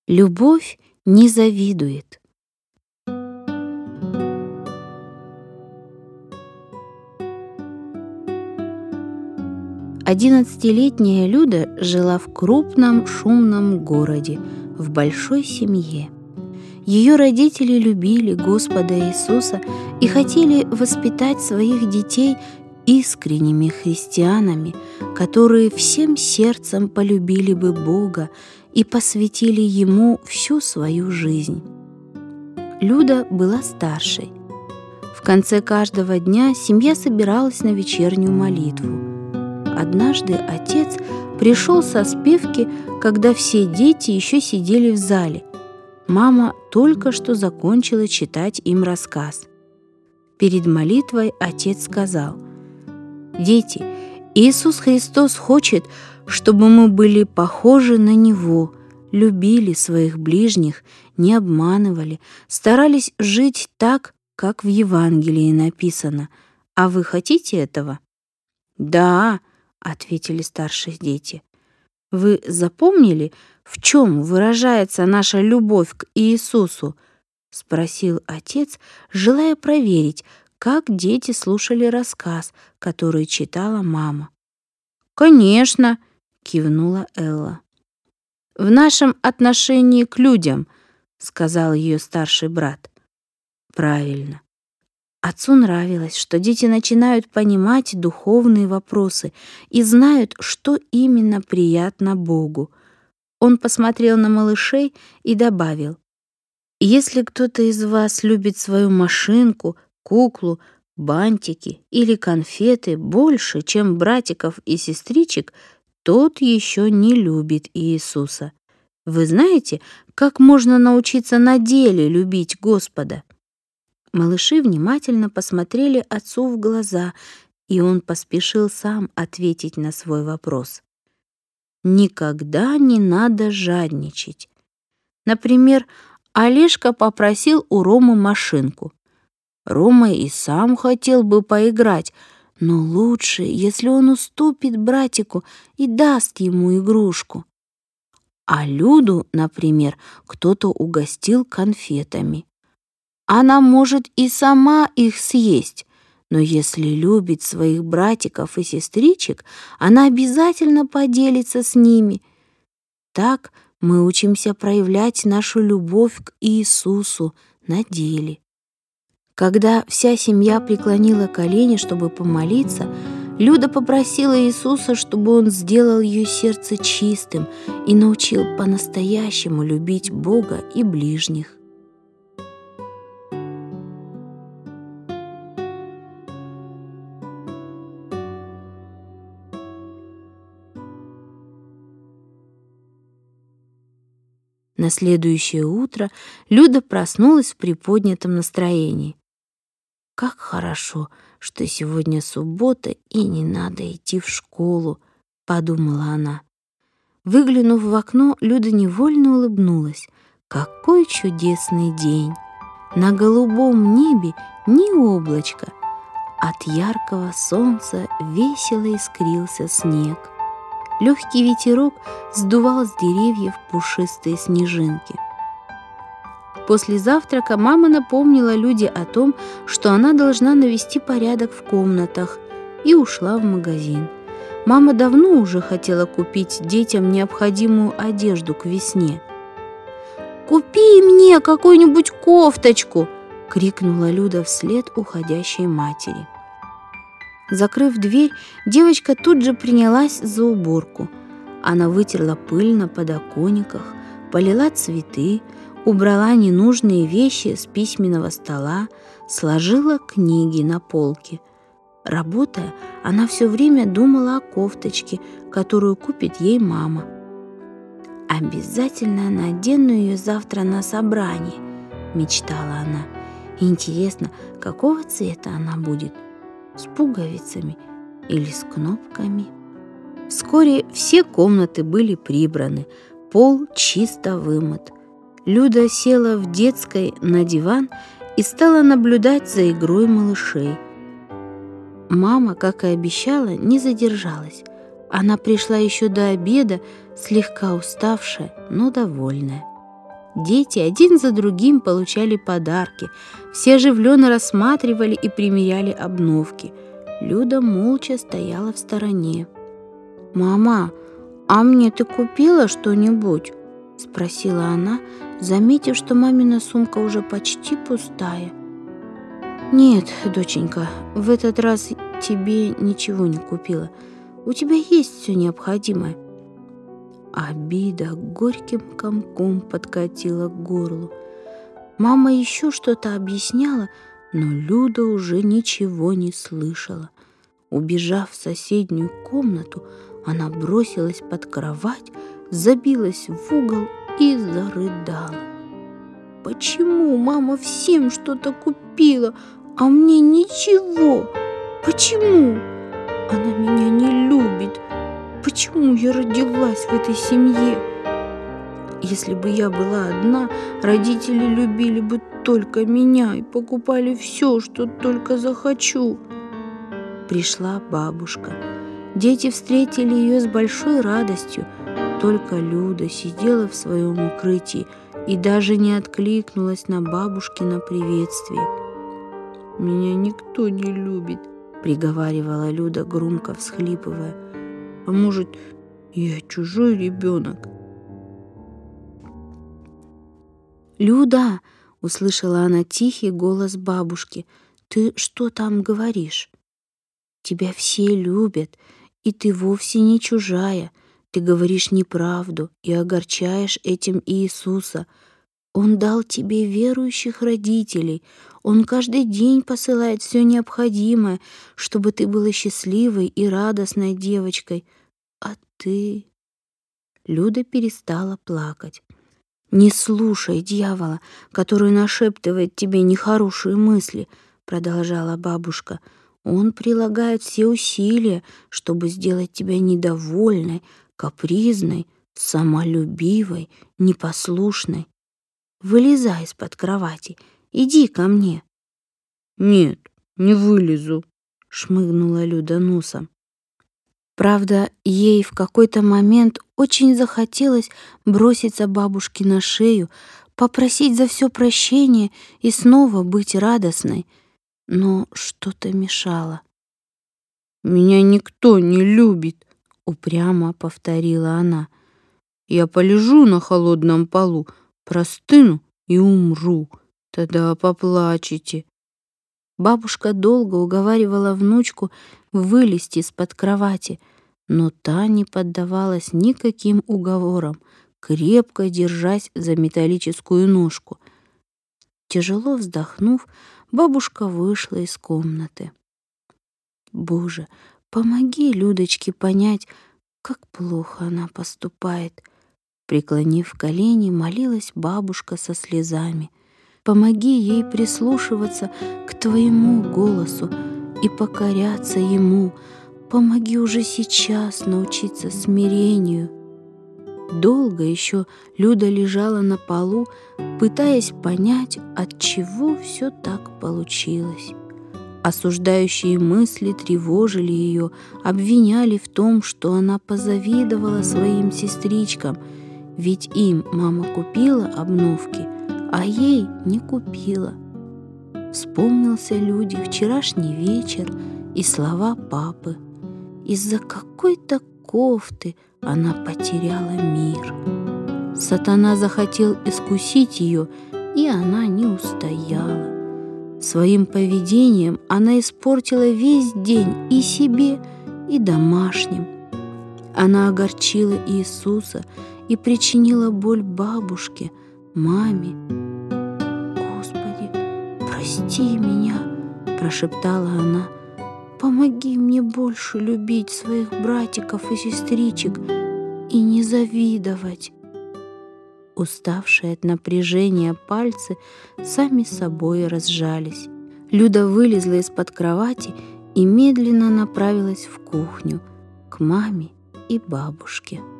Любовь не завидует. Одиннадцатилетняя Люда жила в крупном шумном городе, в большой семье. Ее родители любили Господа Иисуса и хотели воспитать своих детей искренними христианами, которые всем сердцем полюбили бы Бога и посвятили Ему всю свою жизнь. Люда была старшей. В конце каждого дня семья собиралась на вечернюю молитву. Однажды отец пришел со спевки, когда все дети еще сидели в зале. Мама только что закончила читать им рассказ. Перед молитвой отец сказал: «Дети, Иисус Христос хочет, чтобы мы были похожи на Него, любили своих ближних, не обманывали, старались жить так, как в Евангелии написано. А вы хотите этого?» «Да», — ответили старшие дети. «Вы запомнили, в чем выражается наша любовь к Иисусу?» — спросил отец, желая проверить, как дети слушали рассказ, который читала мама. «Конечно», — кивнула Элла. «В нашем отношении к людям», — сказал ее старший брат. «Правильно». Отцу нравилось, что дети начинают понимать духовные вопросы и знают, что именно приятно Богу. Он посмотрел на малышей и добавил: «Если кто-то из вас любит свою машинку, куклу, бантики или конфеты больше, чем братиков и сестричек, тот еще не любит Иисуса. Вы знаете, как можно научиться на деле любить Господа?» Малыши внимательно посмотрели отцу в глаза, и он поспешил сам ответить на свой вопрос. Никогда не надо жадничать. Например, Олежка попросил у Ромы машинку. Рома и сам хотел бы поиграть, но лучше, если он уступит братику и даст ему игрушку. А Люду, например, кто-то угостил конфетами. Она может и сама их съесть, но если любит своих братиков и сестричек, она обязательно поделится с ними. Так мы учимся проявлять нашу любовь к Иисусу на деле. Когда вся семья преклонила колени, чтобы помолиться, Люда попросила Иисуса, чтобы Он сделал ее сердце чистым и научил по-настоящему любить Бога и ближних. На следующее утро Люда проснулась в приподнятом настроении. «Как хорошо, что сегодня суббота и не надо идти в школу», — подумала она. Выглянув в окно, Люда невольно улыбнулась. Какой чудесный день! На голубом небе ни облачка. От яркого солнца весело искрился снег. Легкий ветерок сдувал с деревьев пушистые снежинки. После завтрака мама напомнила Люде о том, что она должна навести порядок в комнатах, и ушла в магазин. Мама давно уже хотела купить детям необходимую одежду к весне. «Купи мне какую-нибудь кофточку!» — крикнула Люда вслед уходящей матери. Закрыв дверь, девочка тут же принялась за уборку. Она вытерла пыль на подоконниках, полила цветы, убрала ненужные вещи с письменного стола, сложила книги на полке. Работая, она все время думала о кофточке, которую купит ей мама. «Обязательно надену ее завтра на собрание», — мечтала она. «Интересно, какого цвета она будет? С пуговицами или с кнопками?» Вскоре все комнаты были прибраны, пол чисто вымыт. Люда села в детской на диван и стала наблюдать за игрой малышей. Мама, как и обещала, не задержалась. Она пришла еще до обеда, слегка уставшая, но довольная. Дети один за другим получали подарки. Все оживленно рассматривали и примеряли обновки. Люда молча стояла в стороне. «Мама, а мне ты купила что-нибудь?» — спросила она, заметив, что мамина сумка уже почти пустая. «Нет, доченька, в этот раз тебе ничего не купила. У тебя есть все необходимое». Обида горьким комком подкатила к горлу. Мама еще что-то объясняла, но Люда уже ничего не слышала. Убежав в соседнюю комнату, она бросилась под кровать, забилась в угол и зарыдала. «Почему мама всем что-то купила, а мне ничего? Почему? Она меня не любит. Почему я родилась в этой семье? Если бы я была одна, родители любили бы только меня и покупали все, что только захочу». Пришла бабушка. Дети встретили ее с большой радостью. Только Люда сидела в своем укрытии и даже не откликнулась на бабушкино приветствие. «Меня никто не любит», — приговаривала Люда, громко всхлипывая. «А может, я чужой ребенок?» «Люда!» — услышала она тихий голос бабушки. «Ты что там говоришь? Тебя все любят, и ты вовсе не чужая. Ты говоришь неправду и огорчаешь этим Иисуса. Он дал тебе верующих родителей. Он каждый день посылает все необходимое, чтобы ты была счастливой и радостной девочкой. А ты...» Люда перестала плакать. «Не слушай дьявола, который нашептывает тебе нехорошие мысли», — продолжала бабушка. «Он прилагает все усилия, чтобы сделать тебя недовольной, капризной, самолюбивой, непослушной. Вылезай из-под кровати, иди ко мне». «Нет, не вылезу», — шмыгнула Люда носом. Правда, ей в какой-то момент очень захотелось броситься бабушке на шею, попросить за все прощения и снова быть радостной, но что-то мешало. «Меня никто не любит», — упрямо повторила она. «Я полежу на холодном полу, простыну и умру. Тогда поплачете». Бабушка долго уговаривала внучку вылезти из-под кровати, но та не поддавалась никаким уговорам, крепко держась за металлическую ножку. Тяжело вздохнув, бабушка вышла из комнаты. «Боже, помоги Людочке понять, как плохо она поступает», преклонив колени, молилась бабушка со слезами. «Помоги ей прислушиваться к Твоему голосу и покоряться Ему. Помоги уже сейчас научиться смирению». Долго еще Люда лежала на полу, пытаясь понять, от чего все так получилось. Осуждающие мысли тревожили ее, обвиняли в том, что она позавидовала своим сестричкам, ведь им мама купила обновки, а ей не купила. Вспомнился Люде вчерашний вечер и слова папы. Из-за какой-то кофты она потеряла мир. Сатана захотел искусить ее, и она не устояла. Своим поведением она испортила весь день и себе, и домашним. Она огорчила Иисуса и причинила боль бабушке, маме. «Господи, прости меня», — прошептала она. «Помоги мне больше любить своих братиков и сестричек и не завидовать». Уставшие от напряжения пальцы сами собой разжались. Люда вылезла из-под кровати и медленно направилась в кухню к маме и бабушке.